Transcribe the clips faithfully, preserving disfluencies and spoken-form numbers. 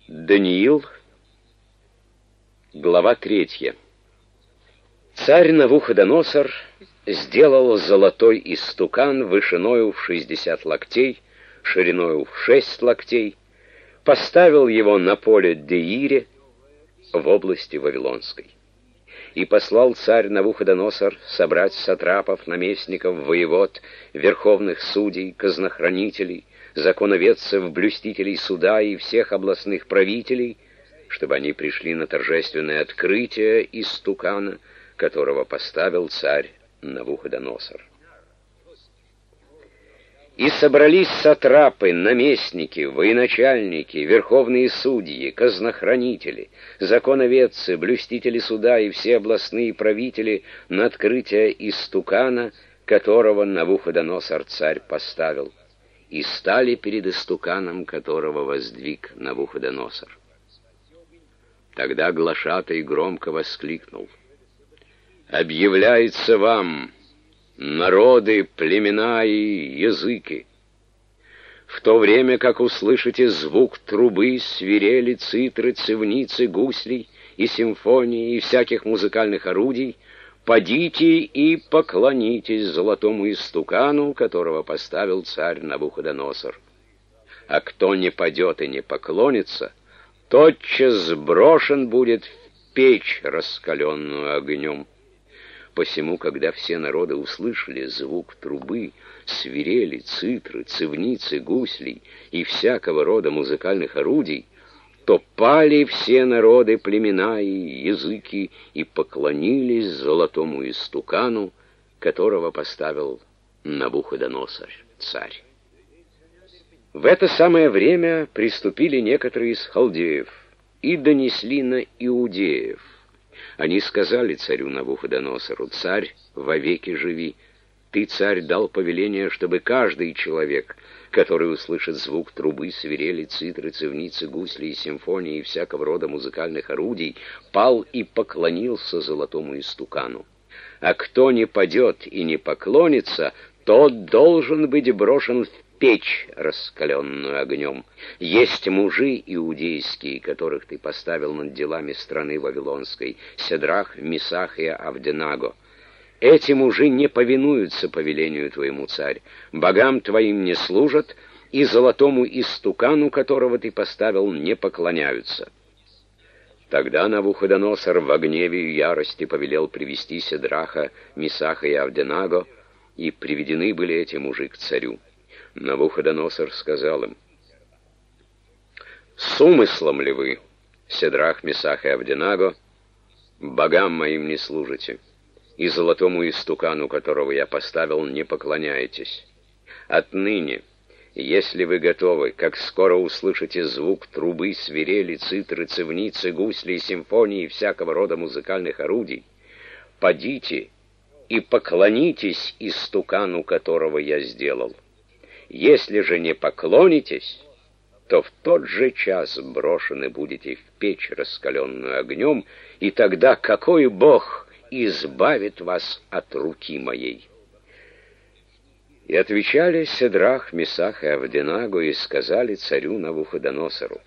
Даниил, глава третья. Царь Навуходоносор сделал золотой истукан вышиною в шестьдесят локтей, шириною в шесть локтей, поставил его на поле Деире в области Вавилонской. И послал царь Навуходоносор собрать сатрапов, наместников, воевод, верховных судей, казнохранителей, законоведцев, блюстителей суда и всех областных правителей, чтобы они пришли на торжественное открытие истукана, которого поставил царь Навуходоносор. И собрались сатрапы, наместники, военачальники, верховные судьи, казнохранители, законоведцы, блюстители суда и все областные правители на открытие истукана, которого Навуходоносор царь поставил, и стали перед истуканом, которого воздвиг Навуходоносор. Тогда глашатай громко воскликнул: «Объявляется вам, народы, племена и языки, в то время как услышите звук трубы, свирели, цитры, цивницы, гуслей и симфонии и всяких музыкальных орудий, подите и поклонитесь золотому истукану, которого поставил царь Навуходоносор. А кто не падет и не поклонится, тотчас сброшен будет в печь, раскаленную огнем». Посему, когда все народы услышали звук трубы, свирели, цитры, цивницы, гуслей и всякого рода музыкальных орудий, то пали все народы, племена и языки и поклонились золотому истукану, которого поставил Навуходоносор царь. В это самое время приступили некоторые из халдеев и донесли на иудеев. Они сказали царю Навуходоносору: «Царь, вовеки живи! Ты, царь, дал повеление, чтобы каждый человек, который услышит звук трубы, свирели, цитры, цивницы, гусли и симфонии и всякого рода музыкальных орудий, пал и поклонился золотому истукану. А кто не падет и не поклонится, тот должен быть брошен в печь, раскаленную огнем. Есть мужи иудейские, которых ты поставил над делами страны Вавилонской, Седрах, Месах и Авденаго. Эти мужи не повинуются повелению твоему, царь, богам твоим не служат, и золотому истукану, которого ты поставил, не поклоняются». Тогда Навуходоносор в гневе и ярости повелел привести Седраха, Месаха и Авденаго, и приведены были эти мужи к царю. Навуходоносор сказал им: «С умыслом ли вы, Седрах, Месах и Авденаго, богам моим не служите, и золотому истукану, которого я поставил, не поклоняетесь? Отныне, если вы готовы, как скоро услышите звук трубы, свирели, цитры, цивницы, гусли, симфонии и всякого рода музыкальных орудий, подите и поклонитесь истукану, которого я сделал. Если же не поклонитесь, то в тот же час брошены будете в печь, раскаленную огнем, и тогда какой Бог избавит вас от руки моей?» И отвечали Седрах, Месах и Авденаго и сказали царю Навуходоносору: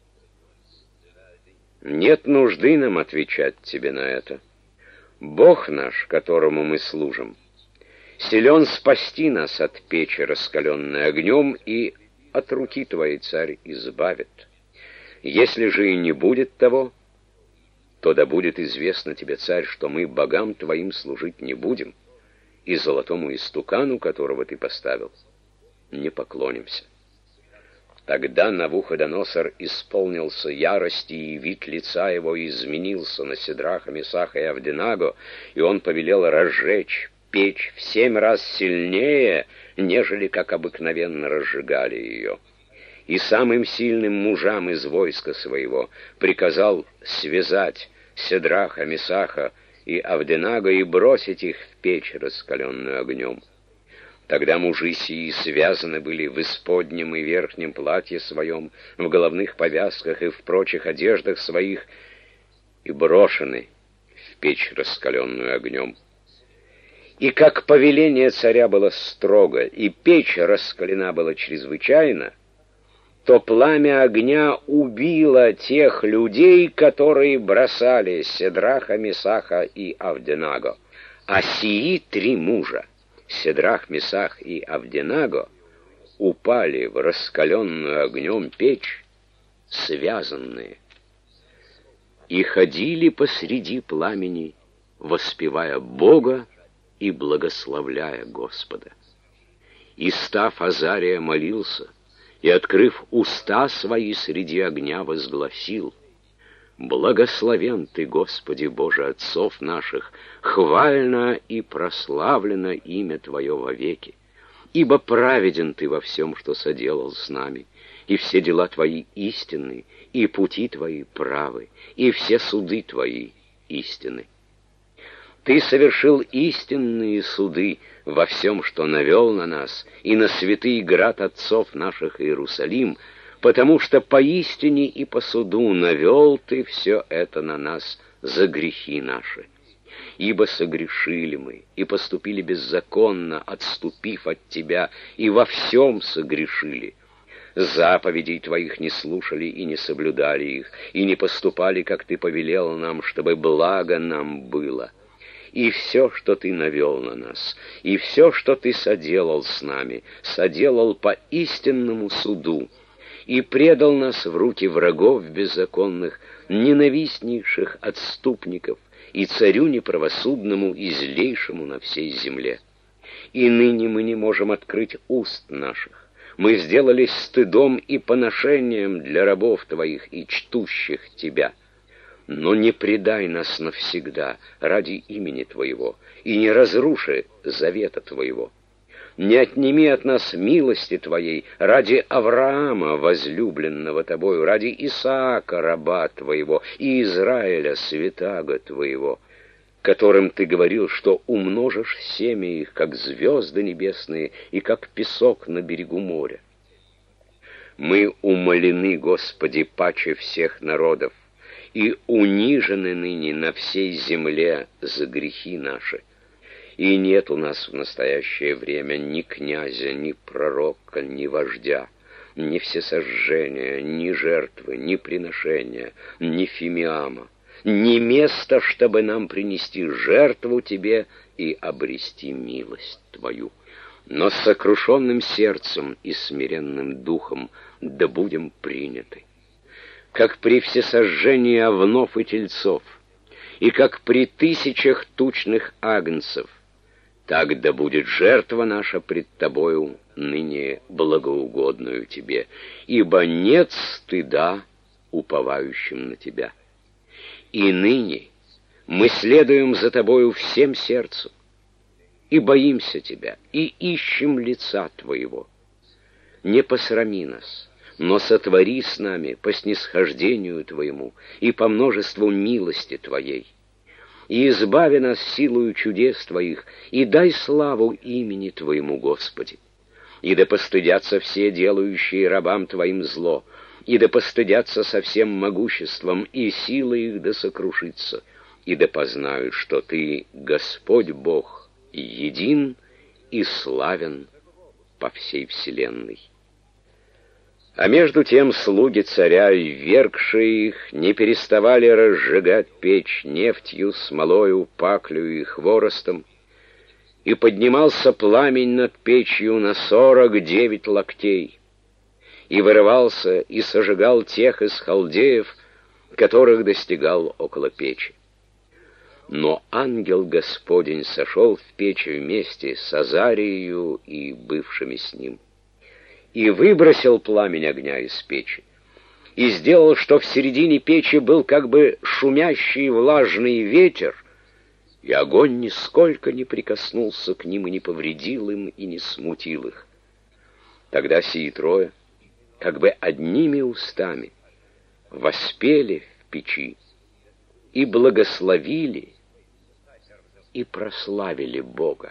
«Нет нужды нам отвечать тебе на это. Бог наш, которому мы служим, силен спасти нас от печи, раскаленной огнем, и от руки твоей, царь, избавит. Если же и не будет того, то да будет известно тебе, царь, что мы богам твоим служить не будем, и золотому истукану, которого ты поставил, не поклонимся». Тогда Навуходоносор исполнился ярости, и вид лица его изменился на Седраха, Месаха и Авденаго, и он повелел разжечь печь в семь раз сильнее, нежели как обыкновенно разжигали ее. И самым сильным мужам из войска своего приказал связать Седраха, Месаха и Авденаго и бросить их в печь, раскаленную огнем. Тогда мужи сии связаны были в исподнем и верхнем платье своем, в головных повязках и в прочих одеждах своих, и брошены в печь, раскаленную огнем. И как повеление царя было строго, и печь раскалена была чрезвычайно, то пламя огня убило тех людей, которые бросали Седраха, Месаха и Авденаго. А сии три мужа, Седрах, Месах и Авденаго, упали в раскаленную огнем печь, связанные, и ходили посреди пламени, воспевая Бога и благословляя Господа. И став Азария молился, и, открыв уста свои среди огня, возгласил: «Благословен Ты, Господи Боже отцов наших, хвально и прославлено имя Твое вовеки, ибо праведен Ты во всем, что соделал с нами, и все дела Твои истинны, и пути Твои правы, и все суды Твои истинны. Ты совершил истинные суды во всем, что навел на нас, и на святый град отцов наших Иерусалим, потому что поистине и по суду навел Ты все это на нас за грехи наши. Ибо согрешили мы и поступили беззаконно, отступив от Тебя, и во всем согрешили. Заповедей Твоих не слушали и не соблюдали их, и не поступали, как Ты повелел нам, чтобы благо нам было. И все, что Ты навел на нас, и все, что Ты соделал с нами, соделал по истинному суду, и предал нас в руки врагов беззаконных, ненавистнейших отступников, и царю неправосудному и злейшему на всей земле. И ныне мы не можем открыть уст наших. Мы сделались стыдом и поношением для рабов Твоих и чтущих Тебя. Но не предай нас навсегда ради имени Твоего, и не разруши завета Твоего. Не отними от нас милости Твоей ради Авраама, возлюбленного Тобою, ради Исаака, раба Твоего, и Израиля, святаго Твоего, которым Ты говорил, что умножишь семя их, как звезды небесные и как песок на берегу моря. Мы умолены, Господи, паче всех народов, и унижены ныне на всей земле за грехи наши. И нет у нас в настоящее время ни князя, ни пророка, ни вождя, ни всесожжения, ни жертвы, ни приношения, ни фимиама, ни места, чтобы нам принести жертву Тебе и обрести милость Твою. Но с сокрушенным сердцем и смиренным духом да будем приняты. Как при всесожжении овнов и тельцов, и как при тысячах тучных агнцев, так да будет жертва наша пред Тобою ныне благоугодную Тебе, ибо нет стыда уповающим на Тебя. И ныне мы следуем за Тобою всем сердцем, и боимся Тебя, и ищем лица Твоего. Не посрами нас, но сотвори с нами по снисхождению Твоему и по множеству милости Твоей. И избави нас силою чудес Твоих, и дай славу имени Твоему, Господи. И да постыдятся все, делающие рабам Твоим зло, и да постыдятся со всем могуществом, и сила их да сокрушится, и да познают, что Ты, Господь Бог, един и славен по всей вселенной. А между тем слуги царя, ввергшие их, не переставали разжигать печь нефтью, смолою, паклю и хворостом, и поднимался пламень над печью на сорок девять локтей, и вырывался и сожигал тех из халдеев, которых достигал около печи. Но ангел Господень сошел в печь вместе с Азарией и бывшими с ним, и выбросил пламень огня из печи, и сделал, что в середине печи был как бы шумящий влажный ветер, и огонь нисколько не прикоснулся к ним и не повредил им и не смутил их. Тогда сии трое, как бы одними устами, воспели в печи и благословили и прославили Бога.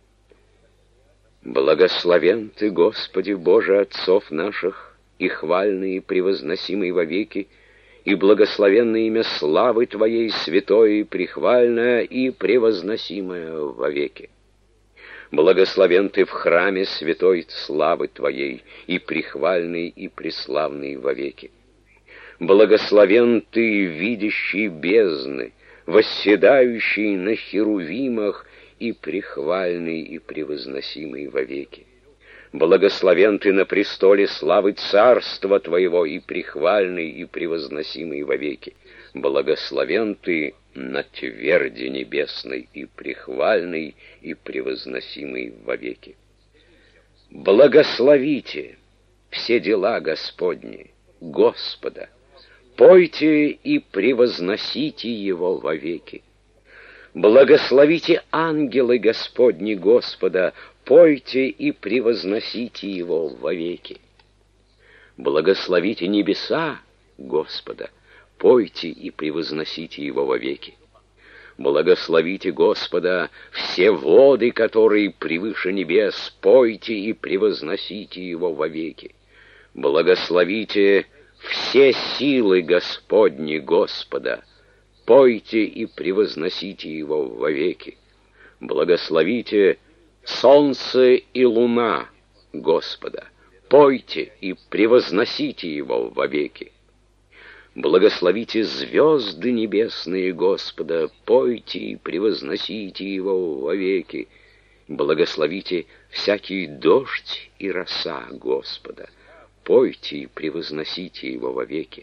Благословен Ты, Господи Боже отцов наших, и хвальный и превозносимый вовеки, и благословенное имя славы Твоей, святое и прихвальное и превозносимое вовеки. Благословен ты в храме святой славы твоей, и прихвальный, и преславный вовеки. Благословен ты, видящий бездны, восседающий на херувимах, и прихвальный, и превозносимый вовеки. Благословен ты на престоле славы царства твоего, и прихвальный, и превозносимый вовеки. Благословен ты на тверди небесной, и прихвальный, и превозносимый вовеки. Благословите все дела Господни, Господа, пойте и превозносите Его вовеки. Благословите ангелы Господни Господа, пойте и превозносите Его вовеки. Благословите небеса Господа, пойте и превозносите Его вовеки. Благословите Господа все воды, которые превыше небес, пойте и превозносите Его вовеки. Благословите все силы Господни Господа, пойте и превозносите Его вовеки. Благословите солнце и луна Господа, пойте и превозносите Его вовеки. Благословите звезды небесные Господа, пойте и превозносите Его вовеки. Благословите всякий дождь и роса Господа, пойте и превозносите Его вовеки.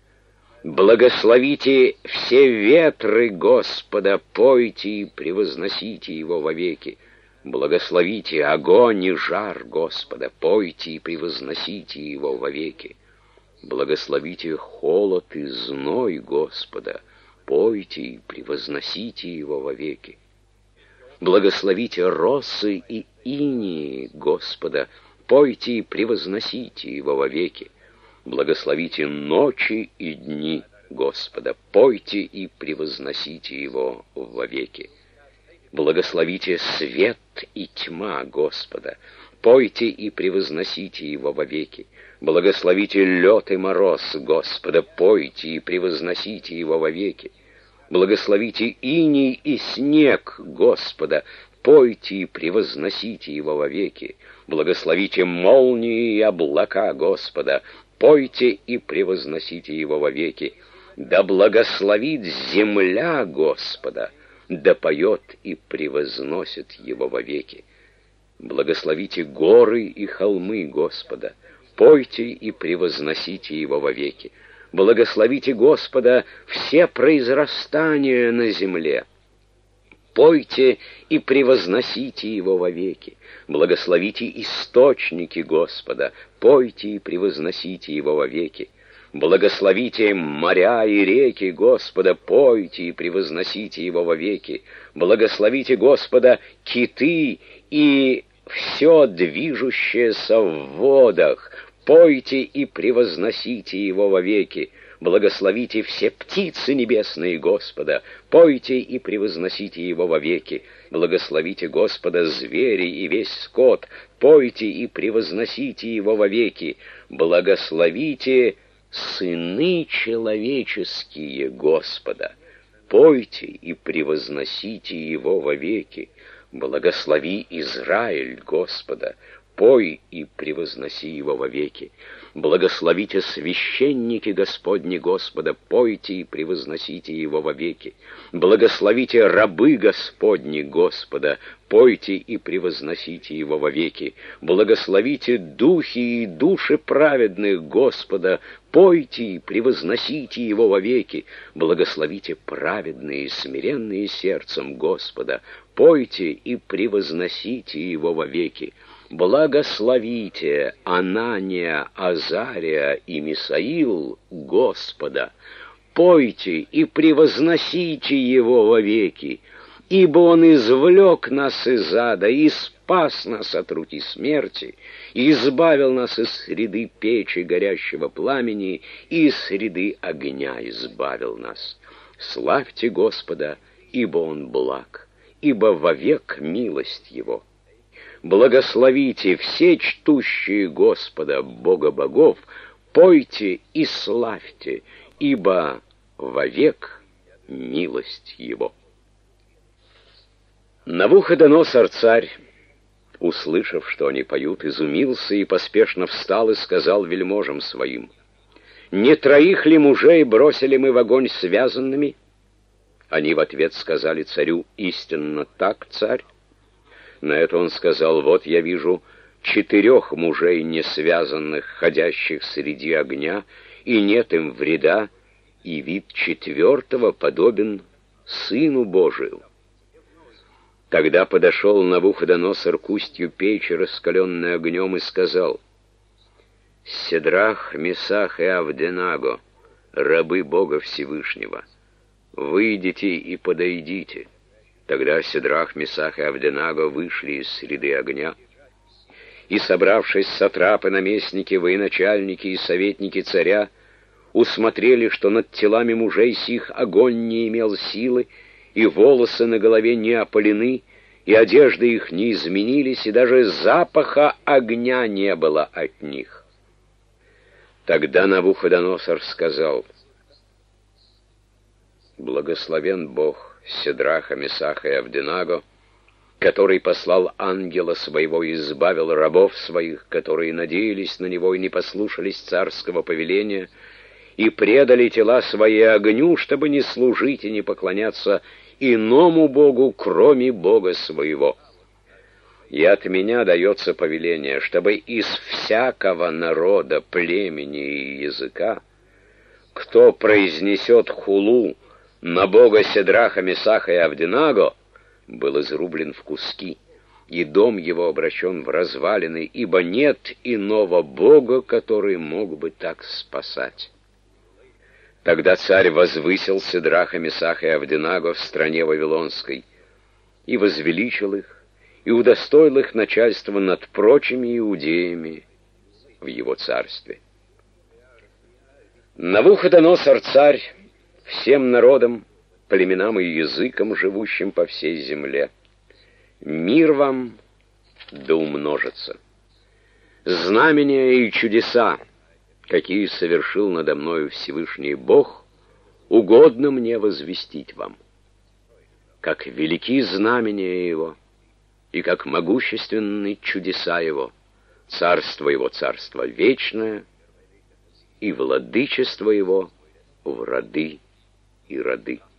Благословите все ветры Господа, пойте и превозносите Его вовеки. Благословите огонь и жар Господа, пойте и превозносите Его вовеки. Благословите холод и зной Господа, пойте и превозносите Его вовеки. Благословите росы и инии Господа, пойте и превозносите Его вовеки. Благословите ночи и дни Господа, пойте и превозносите Его вовеки. Благословите свет и тьма Господа, пойте и превозносите Его вовеки. Благословите лед и мороз Господа, пойте и превозносите Его вовеки. Благословите иней и снег Господа, пойте и превозносите Его вовеки. Благословите молнии и облака Господа, пойте и превозносите Его вовеки. Да благословит земля Господа, да поет и превозносит Его вовеки. Благословите горы и холмы Господа, пойте и превозносите Его вовеки. Благословите Господа все произрастания на земле, пойте и превозносите Его вовеки. Благословите источники Господа, пойте и превозносите Его вовеки. Благословите моря и реки Господа, пойте и превозносите Его вовеки. Благословите Господа киты и все движущееся в водах, пойте и превозносите Его вовеки. Благословите все птицы небесные Господа, пойте и превозносите Его вовеки. Благословите Господа звери и весь скот, пойте и превозносите Его вовеки. Благословите сыны человеческие Господа, пойте и превозносите Его вовеки. Благослови Израиль Господа, пой и превозноси Его вовеки. Благословите священники Господни Господа, пойте и превозносите Его вовеки. Благословите рабы Господни Господа, пойте и превозносите Его вовеки. Благословите духи и души праведных Господа, пойте и превозносите Его вовеки. Благословите праведные и смиренные сердцем Господа, пойте и превозносите Его вовеки. Благословите Анания, Азария и Мисаил Господа, пойте и превозносите Его вовеки, ибо Он извлек нас из ада и спас нас от руки смерти, и избавил нас из среды печи горящего пламени, и из среды огня избавил нас. Славьте Господа, ибо Он благ, ибо вовек милость Его. Благословите все чтущие Господа, Бога богов, пойте и славьте, ибо вовек милость Его. Навуходоносор царь услышав, что они поют, изумился и поспешно встал и сказал вельможам своим: «Не троих ли мужей бросили мы в огонь связанными?» Они в ответ сказали царю: «Истинно так, царь». На это он сказал: «Вот я вижу четырех мужей несвязанных, ходящих среди огня, и нет им вреда, и вид четвертого подобен Сыну Божию». Тогда подошел Навуходоносор к устью печи, раскаленной огнем, и сказал: «Седрах, Месах и Авденаго, рабы Бога Всевышнего, выйдите и подойдите». Тогда Седрах, Месах и Авденаго вышли из среды огня, и, собравшись сатрапы, наместники, военачальники и советники царя, усмотрели, что над телами мужей сих огонь не имел силы, и волосы на голове не опалены, и одежды их не изменились, и даже запаха огня не было от них. Тогда Навуходоносор сказал: «Благословен Бог Седраха, Месаха и Авденаго, который послал ангела своего и избавил рабов своих, которые надеялись на него и не послушались царского повеления, и предали тела свои огню, чтобы не служить и не поклоняться иному Богу, кроме Бога своего. И от меня дается повеление, чтобы из всякого народа, племени и языка, кто произнесет хулу на Бога Седраха, Месаха и Авденаго, был изрублен в куски, и дом его обращен в развалины, ибо нет иного Бога, который мог бы так спасать». Тогда царь возвысил Седраха, Месаха и Авденаго в стране Вавилонской, и возвеличил их, и удостоил их начальства над прочими иудеями в его царстве. Навуходоносор царь всем народам, племенам и языкам, живущим по всей земле: мир вам да умножится. Знамения и чудеса, какие совершил надо мною Всевышний Бог, угодно мне возвестить вам. Как велики знамения Его, и как могущественны чудеса Его, царство Его царство вечное, и владычество Его в роды и роды.